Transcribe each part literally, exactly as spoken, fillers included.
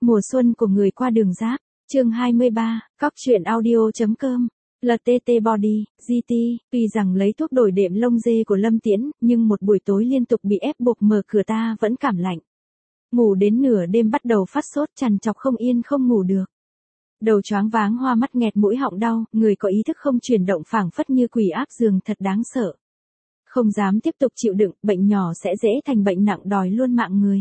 Mùa xuân của người qua đường giáp, chương hai mươi ba, cóc truyện audio.com, lờ tê tê Body, giê tê, tuy rằng lấy thuốc đổi đệm lông dê của Lâm Tiễn, nhưng một buổi tối liên tục bị ép buộc mở cửa ta vẫn cảm lạnh. Ngủ đến nửa đêm bắt đầu phát sốt trằn trọc không yên không ngủ được. Đầu choáng váng hoa mắt nghẹt mũi họng đau, người có ý thức không chuyển động phảng phất như quỷ áp giường thật đáng sợ. Không dám tiếp tục chịu đựng, bệnh nhỏ sẽ dễ thành bệnh nặng đòi luôn mạng người.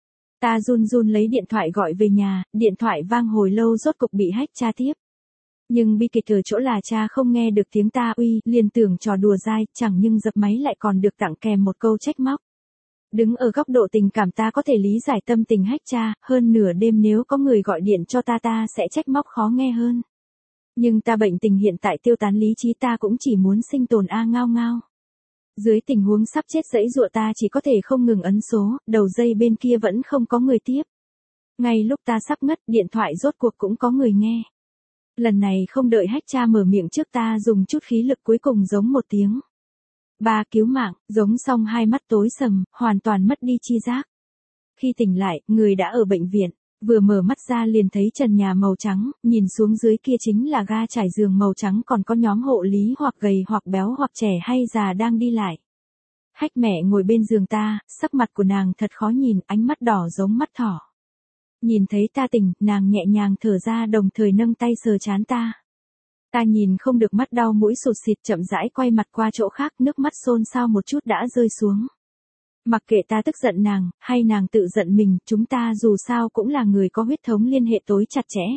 Ta run run lấy điện thoại gọi về nhà, điện thoại vang hồi lâu rốt cục bị hack tra tiếp. Nhưng bi kịch ở chỗ là cha không nghe được tiếng ta uy, liền tưởng trò đùa dai, chẳng nhưng dập máy lại còn được tặng kèm một câu trách móc. Đứng ở góc độ tình cảm ta có thể lý giải tâm tình hack cha, hơn nửa đêm nếu có người gọi điện cho ta ta sẽ trách móc khó nghe hơn. Nhưng ta bệnh tình hiện tại tiêu tán lý trí ta cũng chỉ muốn sinh tồn a ngao ngao. Dưới tình huống sắp chết dẫy dụa ta chỉ có thể không ngừng ấn số, đầu dây bên kia vẫn không có người tiếp. Ngay lúc ta sắp ngất, điện thoại rốt cuộc cũng có người nghe. Lần này không đợi hack cha mở miệng trước ta dùng chút khí lực cuối cùng giống một tiếng. Ba cứu mạng, giống xong hai mắt tối sầm, hoàn toàn mất đi chi giác. Khi tỉnh lại, người đã ở bệnh viện, vừa mở mắt ra liền thấy trần nhà màu trắng, nhìn xuống dưới kia chính là ga trải giường màu trắng còn có nhóm hộ lý hoặc gầy hoặc béo hoặc trẻ hay già đang đi lại. Hách mẹ ngồi bên giường ta, sắc mặt của nàng thật khó nhìn, ánh mắt đỏ giống mắt thỏ. Nhìn thấy ta tỉnh, nàng nhẹ nhàng thở ra đồng thời nâng tay sờ trán ta. Ta nhìn không được mắt đau mũi sụt xịt chậm rãi quay mặt qua chỗ khác, nước mắt xôn xao một chút đã rơi xuống. Mặc kệ ta tức giận nàng, hay nàng tự giận mình, chúng ta dù sao cũng là người có huyết thống liên hệ tối chặt chẽ.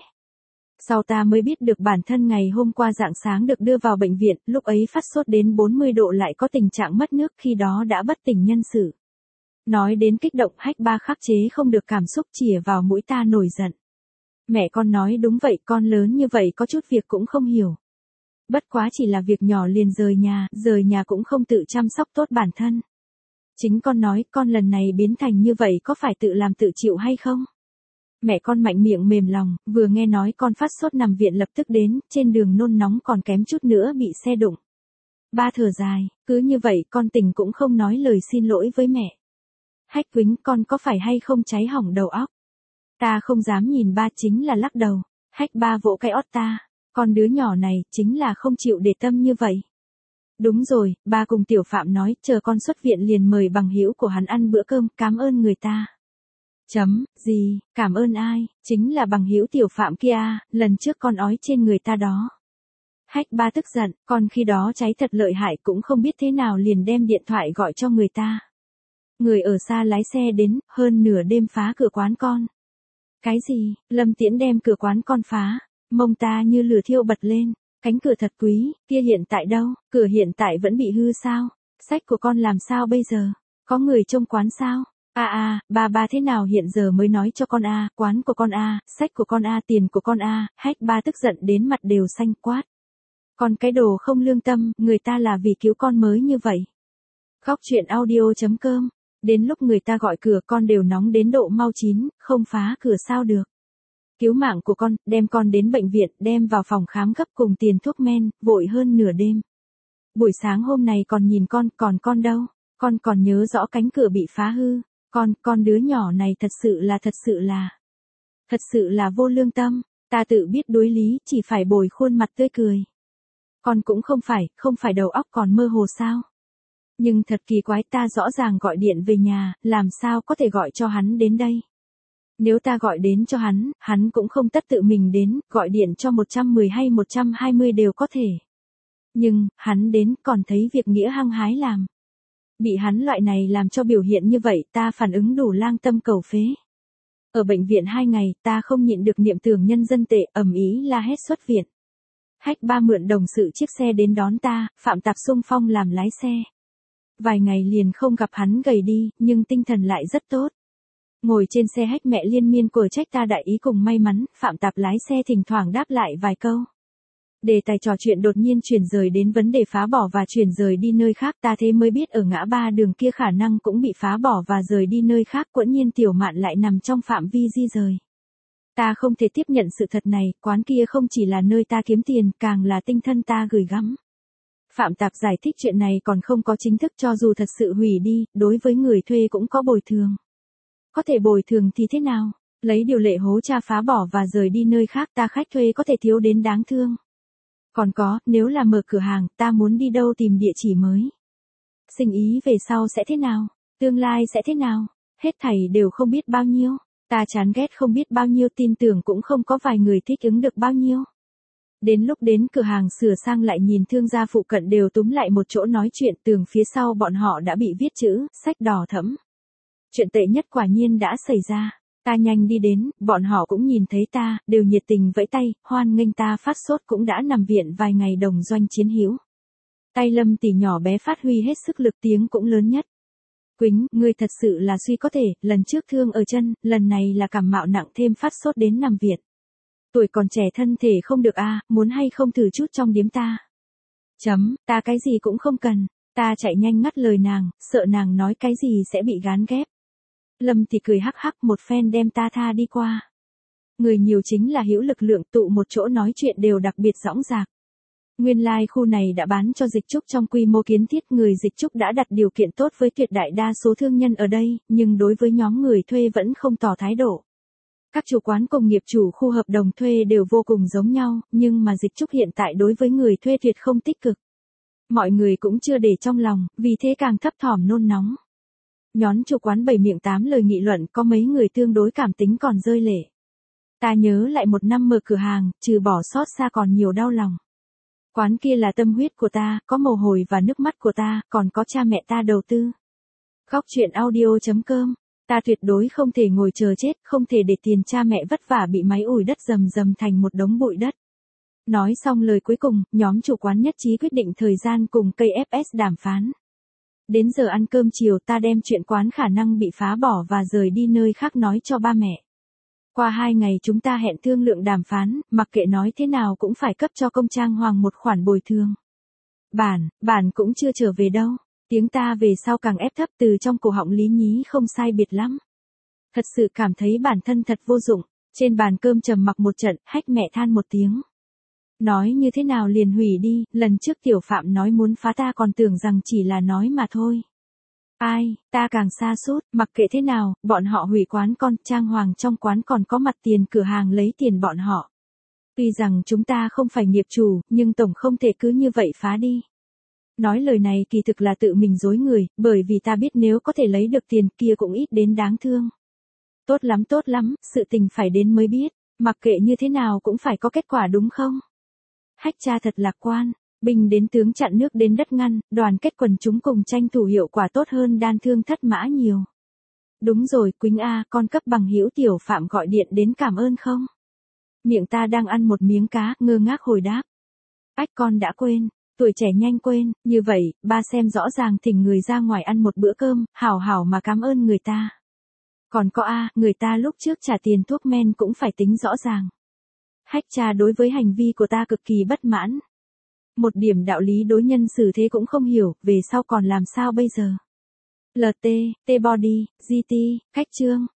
Sau ta mới biết được bản thân ngày hôm qua rạng sáng được đưa vào bệnh viện, lúc ấy phát sốt đến bốn mươi độ lại có tình trạng mất nước, khi đó đã bất tỉnh nhân sự. Nói đến kích động, hack ba khắc chế không được cảm xúc chìa vào mũi ta nổi giận. Mẹ con nói đúng vậy, con lớn như vậy có chút việc cũng không hiểu. Bất quá chỉ là việc nhỏ liền rời nhà, rời nhà cũng không tự chăm sóc tốt bản thân. Chính con nói, con lần này biến thành như vậy có phải tự làm tự chịu hay không? Mẹ con mạnh miệng mềm lòng, vừa nghe nói con phát sốt nằm viện lập tức đến, trên đường nôn nóng còn kém chút nữa bị xe đụng. Ba thở dài, cứ như vậy con tỉnh cũng không nói lời xin lỗi với mẹ. Hách Quýnh, con có phải hay không cháy hỏng đầu óc? Ta không dám nhìn ba, chính là lắc đầu. Hách ba vỗ cái ót ta, con đứa nhỏ này chính là không chịu để tâm như vậy. Đúng rồi, ba cùng Tiểu Phạm nói, chờ con xuất viện liền mời bằng hữu của hắn ăn bữa cơm, cảm ơn người ta. Chấm, gì, cảm ơn ai, chính là bằng hữu Tiểu Phạm kia, lần trước con ói trên người ta đó. Hách ba tức giận, con khi đó cháy thật lợi hại cũng không biết thế nào liền đem điện thoại gọi cho người ta. Người ở xa lái xe đến, hơn nửa đêm phá cửa quán con. Cái gì, Lâm Tiễn đem cửa quán con phá, mông ta như lửa thiêu bật lên, cánh cửa thật quý, kia hiện tại đâu, cửa hiện tại vẫn bị hư sao, sách của con làm sao bây giờ, có người trông quán sao, a a, ba ba thế nào hiện giờ mới nói cho con a, quán của con a, sách của con a, tiền của con a, hách ba tức giận đến mặt đều xanh quát. Con cái đồ không lương tâm, người ta là vì cứu con mới như vậy. Cóc truyện audio.com. Đến lúc người ta gọi cửa con đều nóng đến độ mau chín, không phá cửa sao được. Cứu mạng của con, đem con đến bệnh viện, đem vào phòng khám gấp cùng tiền thuốc men, vội hơn nửa đêm. Buổi sáng hôm nay còn nhìn con, còn con đâu, con còn nhớ rõ cánh cửa bị phá hư, con, con đứa nhỏ này thật sự là thật sự là, thật sự là vô lương tâm, ta tự biết đối lý, chỉ phải bồi khuôn mặt tươi cười. Con cũng không phải, không phải đầu óc còn mơ hồ sao. Nhưng thật kỳ quái, ta rõ ràng gọi điện về nhà, làm sao có thể gọi cho hắn đến đây. Nếu ta gọi đến cho hắn, hắn cũng không tất tự mình đến, gọi điện cho một trăm mười hay một trăm hai mươi đều có thể. Nhưng, hắn đến còn thấy việc nghĩa hăng hái làm. Bị hắn loại này làm cho biểu hiện như vậy, ta phản ứng đủ lang tâm cầu phế. Ở bệnh viện hai ngày, ta không nhịn được niệm tưởng nhân dân tệ, ầm ý la hét xuất viện. Hách ba mượn đồng sự chiếc xe đến đón ta, Phạm Tạp xung phong làm lái xe. Vài ngày liền không gặp hắn gầy đi, nhưng tinh thần lại rất tốt. Ngồi trên xe hách mẹ liên miên của trách ta đại ý cùng may mắn, Phạm Tạp lái xe thỉnh thoảng đáp lại vài câu. Đề tài trò chuyện đột nhiên chuyển rời đến vấn đề phá bỏ và chuyển rời đi nơi khác, ta thế mới biết ở ngã ba đường kia khả năng cũng bị phá bỏ và rời đi nơi khác, quẫn nhiên Tiểu Mạn lại nằm trong phạm vi di rời. Ta không thể tiếp nhận sự thật này, quán kia không chỉ là nơi ta kiếm tiền, càng là tinh thân ta gửi gắm. Phạm Tạp giải thích chuyện này còn không có chính thức, cho dù thật sự hủy đi, đối với người thuê cũng có bồi thường. Có thể bồi thường thì thế nào? Lấy điều lệ hố cha phá bỏ và rời đi nơi khác, ta khách thuê có thể thiếu đến đáng thương. Còn có, nếu là mở cửa hàng, ta muốn đi đâu tìm địa chỉ mới. Sinh ý về sau sẽ thế nào? Tương lai sẽ thế nào? Hết thảy đều không biết bao nhiêu. Ta chán ghét không biết bao nhiêu, tin tưởng cũng không có vài người thích ứng được bao nhiêu. Đến lúc đến cửa hàng sửa sang lại nhìn thương gia phụ cận đều túm lại một chỗ nói chuyện, tường phía sau bọn họ đã bị viết chữ, sách đỏ thẫm. Chuyện tệ nhất quả nhiên đã xảy ra. Ta nhanh đi đến, bọn họ cũng nhìn thấy ta, đều nhiệt tình vẫy tay, hoan nghênh ta phát sốt cũng đã nằm viện vài ngày đồng doanh chiến hữu. Tay Lâm tỷ nhỏ bé phát huy hết sức lực, tiếng cũng lớn nhất. Quýnh, ngươi thật sự là suy có thể, lần trước thương ở chân, lần này là cảm mạo nặng thêm phát sốt đến nằm viện. Tuổi còn trẻ thân thể không được a, à, muốn hay không thử chút trong điếm ta. Chấm, ta cái gì cũng không cần, ta chạy nhanh ngắt lời nàng, sợ nàng nói cái gì sẽ bị gán ghép. Lâm thì cười hắc hắc một phen đem ta tha đi qua. Người nhiều chính là hữu lực lượng, tụ một chỗ nói chuyện đều đặc biệt rõng rạc. Nguyên lai like khu này đã bán cho dịch trúc trong quy mô kiến thiết, người dịch trúc đã đặt điều kiện tốt với tuyệt đại đa số thương nhân ở đây, nhưng đối với nhóm người thuê vẫn không tỏ thái độ. Các chủ quán cùng nghiệp chủ khu hợp đồng thuê đều vô cùng giống nhau, nhưng mà dịch trúc hiện tại đối với người thuê tuyệt không tích cực. Mọi người cũng chưa để trong lòng, vì thế càng thấp thỏm nôn nóng. Nhón chủ quán bảy miệng tám lời nghị luận, có mấy người tương đối cảm tính còn rơi lệ. Ta nhớ lại một năm mở cửa hàng, trừ bỏ xót xa còn nhiều đau lòng. Quán kia là tâm huyết của ta, có mồ hôi và nước mắt của ta, còn có cha mẹ ta đầu tư. Góc chuyện audio chấm com. Ta tuyệt đối không thể ngồi chờ chết, không thể để tiền cha mẹ vất vả bị máy ủi đất rầm rầm thành một đống bụi đất. Nói xong lời cuối cùng, nhóm chủ quán nhất trí quyết định thời gian cùng ca ép ét đàm phán. Đến giờ ăn cơm chiều ta đem chuyện quán khả năng bị phá bỏ và rời đi nơi khác nói cho ba mẹ. Qua hai ngày chúng ta hẹn thương lượng đàm phán, mặc kệ nói thế nào cũng phải cấp cho công trang hoàng một khoản bồi thường. Bản, bản cũng chưa trở về đâu. Tiếng ta về sau càng ép thấp, từ trong cổ họng lý nhí không sai biệt lắm. Thật sự cảm thấy bản thân thật vô dụng. Trên bàn cơm trầm mặc một trận, hách mẹ than một tiếng. Nói như thế nào liền hủy đi, lần trước tiểu phạm nói muốn phá ta còn tưởng rằng chỉ là nói mà thôi. Ai, ta càng xa sút, mặc kệ thế nào, bọn họ hủy quán con, trang hoàng trong quán còn có mặt tiền cửa hàng lấy tiền bọn họ. Tuy rằng chúng ta không phải nghiệp chủ, nhưng tổng không thể cứ như vậy phá đi. Nói lời này kỳ thực là tự mình dối người, bởi vì ta biết nếu có thể lấy được tiền kia cũng ít đến đáng thương. Tốt lắm tốt lắm, sự tình phải đến mới biết, mặc kệ như thế nào cũng phải có kết quả đúng không? Hách cha thật lạc quan, binh đến tướng chặn nước đến đất ngăn, đoàn kết quần chúng cùng tranh thủ hiệu quả tốt hơn đan thương thất mã nhiều. Đúng rồi, Quýnh A, con cấp bằng hữu tiểu phạm gọi điện đến cảm ơn không? Miệng ta đang ăn một miếng cá, ngơ ngác hồi đáp. Ách con đã quên. Tuổi trẻ nhanh quên, như vậy, ba xem rõ ràng thỉnh người ra ngoài ăn một bữa cơm, hảo hảo mà cảm ơn người ta. Còn có A, người ta lúc trước trả tiền thuốc men cũng phải tính rõ ràng. Hách cha đối với hành vi của ta cực kỳ bất mãn. Một điểm đạo lý đối nhân xử thế cũng không hiểu, về sau còn làm sao bây giờ? lờ tê, T-Body, giê tê, Khách chương.